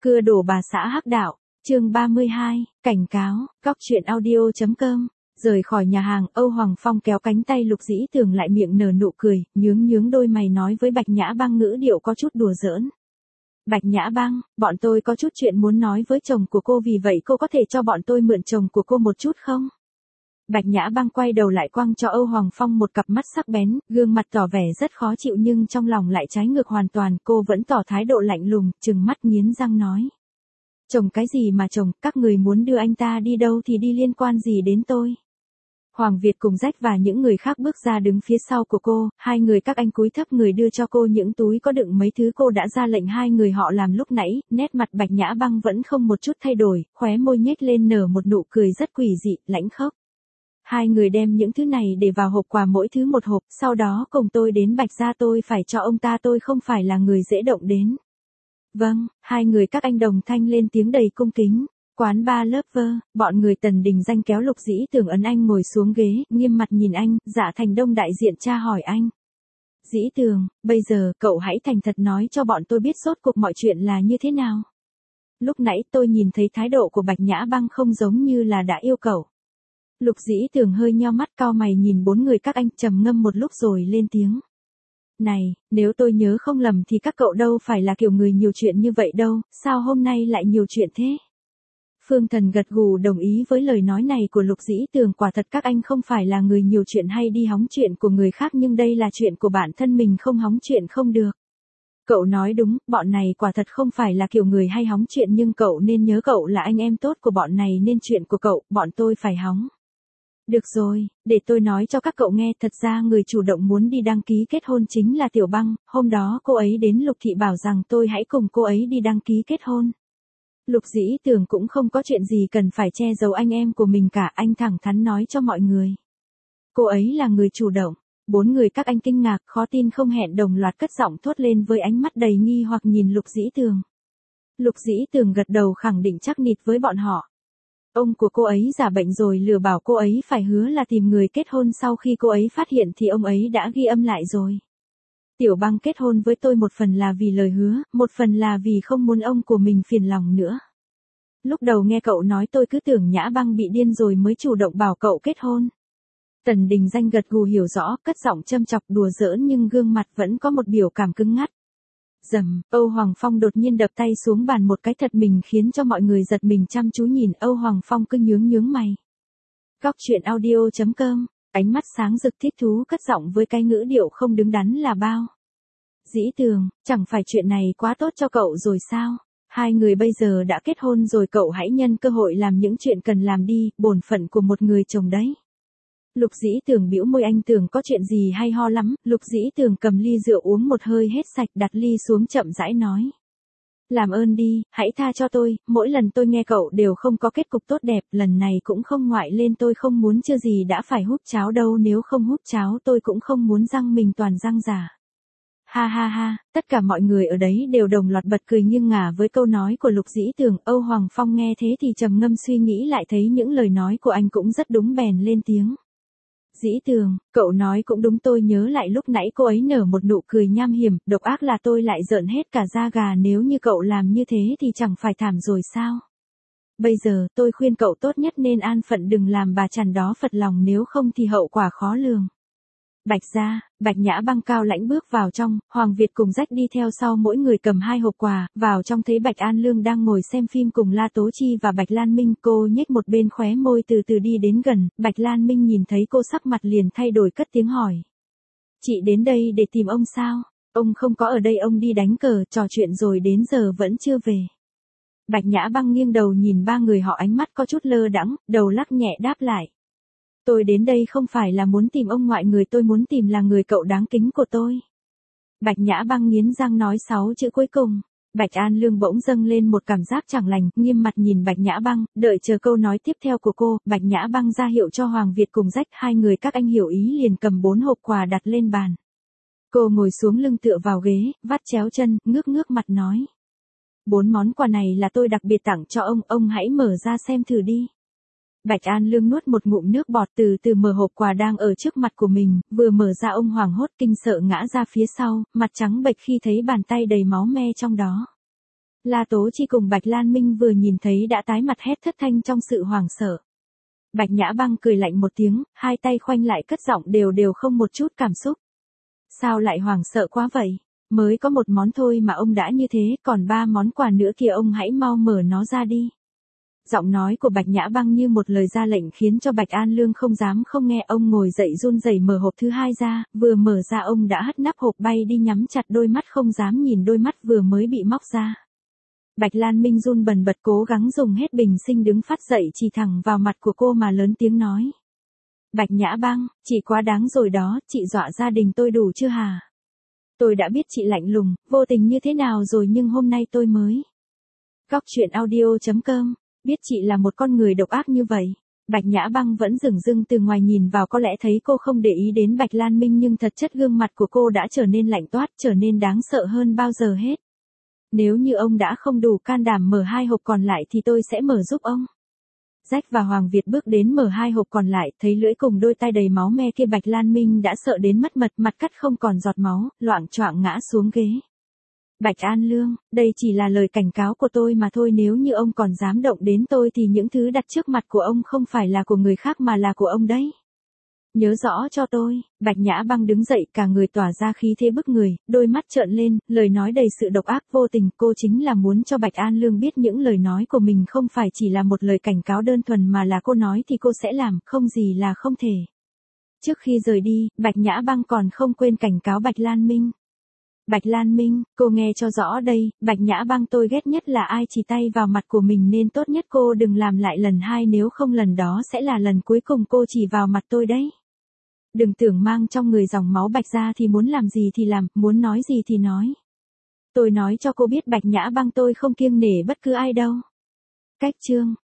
Cưa đổ bà xã hắc đạo, chương 32, cảnh cáo, góc truyện audio.com. Rời khỏi nhà hàng, Âu Hoàng Phong kéo cánh tay Lục Dĩ Tường lại, miệng nở nụ cười, nhướng đôi mày nói với Bạch Nhã Băng, ngữ điệu có chút đùa giỡn. Bạch Nhã Băng, bọn tôi có chút chuyện muốn nói với chồng của cô, vì vậy cô có thể cho bọn tôi mượn chồng của cô một chút không? Bạch Nhã Băng quay đầu lại quăng cho Âu Hoàng Phong một cặp mắt sắc bén, gương mặt tỏ vẻ rất khó chịu nhưng trong lòng lại trái ngược hoàn toàn, cô vẫn tỏ thái độ lạnh lùng, trừng mắt nghiến răng nói. Chồng cái gì mà chồng, các người muốn đưa anh ta đi đâu thì đi, liên quan gì đến tôi? Hoàng Việt cùng Rách và những người khác bước ra đứng phía sau của cô, hai người các anh cúi thấp người đưa cho cô những túi có đựng mấy thứ cô đã ra lệnh hai người họ làm lúc nãy, nét mặt Bạch Nhã Băng vẫn không một chút thay đổi, khóe môi nhếch lên nở một nụ cười rất quỷ dị, lãnh khốc. Hai người đem những thứ này để vào hộp quà mỗi thứ một hộp, sau đó cùng tôi đến Bạch gia, tôi phải cho ông ta, tôi không phải là người dễ động đến. Vâng, hai người các anh đồng thanh lên tiếng đầy cung kính. Quán bar Lover, bọn người Tần Đình Danh kéo Lục Dĩ Tường ấn anh ngồi xuống ghế, nghiêm mặt nhìn anh, Dạ Thành Đông đại diện tra hỏi anh. Dĩ Tường, bây giờ cậu hãy thành thật nói cho bọn tôi biết rốt cuộc mọi chuyện là như thế nào. Lúc nãy tôi nhìn thấy thái độ của Bạch Nhã Băng không giống như là đã yêu cầu. Lục Dĩ Tường hơi nheo mắt cau mày nhìn bốn người các anh, trầm ngâm một lúc rồi lên tiếng. Này, nếu tôi nhớ không lầm thì các cậu đâu phải là kiểu người nhiều chuyện như vậy đâu, sao hôm nay lại nhiều chuyện thế? Phương Thần gật gù đồng ý với lời nói này của Lục Dĩ Tường, quả thật các anh không phải là người nhiều chuyện hay đi hóng chuyện của người khác, nhưng đây là chuyện của bản thân mình, không hóng chuyện không được. Cậu nói đúng, bọn này quả thật không phải là kiểu người hay hóng chuyện, nhưng cậu nên nhớ cậu là anh em tốt của bọn này nên chuyện của cậu, bọn tôi phải hóng. Được rồi, để tôi nói cho các cậu nghe, thật ra người chủ động muốn đi đăng ký kết hôn chính là Tiểu Băng, hôm đó cô ấy đến Lục Thị bảo rằng tôi hãy cùng cô ấy đi đăng ký kết hôn. Lục Dĩ Tường cũng không có chuyện gì cần phải che giấu anh em của mình cả, anh thẳng thắn nói cho mọi người. Cô ấy là người chủ động. Bốn người các anh kinh ngạc, khó tin không hẹn đồng loạt cất giọng thốt lên với ánh mắt đầy nghi hoặc nhìn Lục Dĩ Tường. Lục Dĩ Tường gật đầu khẳng định chắc nịch với bọn họ. Ông của cô ấy giả bệnh rồi lừa bảo cô ấy phải hứa là tìm người kết hôn, sau khi cô ấy phát hiện thì ông ấy đã ghi âm lại rồi. Tiểu Băng kết hôn với tôi một phần là vì lời hứa, một phần là vì không muốn ông của mình phiền lòng nữa. Lúc đầu nghe cậu nói tôi cứ tưởng Nhã Băng bị điên rồi mới chủ động bảo cậu kết hôn. Tần Đình Danh gật gù hiểu rõ, cất giọng châm chọc đùa giỡn nhưng gương mặt vẫn có một biểu cảm cứng ngắt. Rầm, Âu Hoàng Phong đột nhiên đập tay xuống bàn một cái thật mình khiến cho mọi người giật mình chăm chú nhìn. Âu Hoàng Phong cứ nhướng mày. Góc truyện audio.com, ánh mắt sáng rực thích thú cất giọng với cái ngữ điệu không đứng đắn là bao. Dĩ Tường, chẳng phải chuyện này quá tốt cho cậu rồi sao? Hai người bây giờ đã kết hôn rồi, cậu hãy nhân cơ hội làm những chuyện cần làm đi, bổn phận của một người chồng đấy. Lục Dĩ Tường bĩu môi, anh tưởng có chuyện gì hay ho lắm. Lục Dĩ Tường cầm ly rượu uống một hơi hết sạch, đặt ly xuống chậm rãi nói. Làm ơn đi, hãy tha cho tôi, mỗi lần tôi nghe cậu đều không có kết cục tốt đẹp, lần này cũng không ngoại lên, tôi không muốn chưa gì đã phải húp cháo đâu, nếu không húp cháo tôi cũng không muốn răng mình toàn răng giả. Ha ha ha, tất cả mọi người ở đấy đều đồng loạt bật cười nghiêng ngả với câu nói của Lục Dĩ Tường. Âu Hoàng Phong nghe thế thì trầm ngâm suy nghĩ lại, thấy những lời nói của anh cũng rất đúng bèn lên tiếng. Dĩ Tường, cậu nói cũng đúng, tôi nhớ lại lúc nãy cô ấy nở một nụ cười nham hiểm, độc ác là tôi lại rợn hết cả da gà, nếu như cậu làm như thế thì chẳng phải thảm rồi sao? Bây giờ tôi khuyên cậu tốt nhất nên an phận, đừng làm bà chằn đó phật lòng, nếu không thì hậu quả khó lường. Bạch gia, Bạch Nhã Băng cao lãnh bước vào trong, Hoàng Việt cùng Rách đi theo sau, mỗi người cầm hai hộp quà, vào trong thấy Bạch An Lương đang ngồi xem phim cùng La Tố Chi và Bạch Lan Minh, cô nhếch một bên khóe môi từ từ đi đến gần, Bạch Lan Minh nhìn thấy cô sắc mặt liền thay đổi, cất tiếng hỏi. Chị đến đây để tìm ông sao? Ông không có ở đây, ông đi đánh cờ, trò chuyện rồi đến giờ vẫn chưa về. Bạch Nhã Băng nghiêng đầu nhìn ba người họ, ánh mắt có chút lơ đãng, đầu lắc nhẹ đáp lại. Tôi đến đây không phải là muốn tìm ông ngoại, người tôi muốn tìm là người cậu đáng kính của tôi. Bạch Nhã Băng nghiến răng nói 6 chữ cuối cùng. Bạch An Lương bỗng dâng lên một cảm giác chẳng lành, nghiêm mặt nhìn Bạch Nhã Băng, đợi chờ câu nói tiếp theo của cô. Bạch Nhã Băng ra hiệu cho Hoàng Việt cùng Rách, hai người các anh hiểu ý liền cầm 4 hộp quà đặt lên bàn. Cô ngồi xuống lưng tựa vào ghế, vắt chéo chân, ngước mặt nói. 4 món quà này là tôi đặc biệt tặng cho ông hãy mở ra xem thử đi. Bạch An Lương nuốt một ngụm nước bọt, từ từ mở hộp quà đang ở trước mặt của mình, vừa mở ra ông hoảng hốt kinh sợ ngã ra phía sau, mặt trắng bệch khi thấy bàn tay đầy máu me trong đó. La Tố Chi cùng Bạch Lan Minh vừa nhìn thấy đã tái mặt hét thất thanh trong sự hoảng sợ. Bạch Nhã Băng cười lạnh một tiếng, hai tay khoanh lại cất giọng đều đều không một chút cảm xúc. Sao lại hoảng sợ quá vậy? Mới có một món thôi mà ông đã như thế, còn 3 món quà nữa kìa, ông hãy mau mở nó ra đi. Giọng nói của Bạch Nhã Băng như một lời ra lệnh khiến cho Bạch An Lương không dám không nghe, ông ngồi dậy run rẩy mở hộp thứ 2 ra, vừa mở ra ông đã hất nắp hộp bay đi, nhắm chặt đôi mắt không dám nhìn đôi mắt vừa mới bị móc ra. Bạch Lan Minh run bần bật cố gắng dùng hết bình sinh đứng phát dậy chỉ thẳng vào mặt của cô mà lớn tiếng nói. Bạch Nhã Băng, chị quá đáng rồi đó, chị dọa gia đình tôi đủ chưa hả? Tôi đã biết chị lạnh lùng, vô tình như thế nào rồi nhưng hôm nay tôi mới. Góc truyện audio.com, biết chị là một con người độc ác như vậy. Bạch Nhã Băng vẫn dửng dưng từ ngoài nhìn vào, có lẽ thấy cô không để ý đến Bạch Lan Minh nhưng thật chất gương mặt của cô đã trở nên lạnh toát, trở nên đáng sợ hơn bao giờ hết. Nếu như ông đã không đủ can đảm mở 2 hộp còn lại thì tôi sẽ mở giúp ông. Jack và Hoàng Việt bước đến mở 2 hộp còn lại, thấy lưỡi cùng đôi tay đầy máu me kia, Bạch Lan Minh đã sợ đến mất mật, mặt cắt không còn giọt máu, loạng choạng ngã xuống ghế. Bạch An Lương, đây chỉ là lời cảnh cáo của tôi mà thôi, nếu như ông còn dám động đến tôi thì những thứ đặt trước mặt của ông không phải là của người khác mà là của ông đấy. Nhớ rõ cho tôi. Bạch Nhã Băng đứng dậy, cả người tỏa ra khí thế bức người, đôi mắt trợn lên, lời nói đầy sự độc ác vô tình, cô chính là muốn cho Bạch An Lương biết những lời nói của mình không phải chỉ là một lời cảnh cáo đơn thuần mà là cô nói thì cô sẽ làm, không gì là không thể. Trước khi rời đi, Bạch Nhã Băng còn không quên cảnh cáo Bạch Lan Minh. Bạch Lan Minh, cô nghe cho rõ đây, Bạch Nhã Băng tôi ghét nhất là ai chỉ tay vào mặt của mình nên tốt nhất cô đừng làm lại lần 2, nếu không lần đó sẽ là lần cuối cùng cô chỉ vào mặt tôi đấy. Đừng tưởng mang trong người dòng máu Bạch ra thì muốn làm gì thì làm, muốn nói gì thì nói. Tôi nói cho cô biết Bạch Nhã Băng tôi không kiêng nể bất cứ ai đâu. Cách chương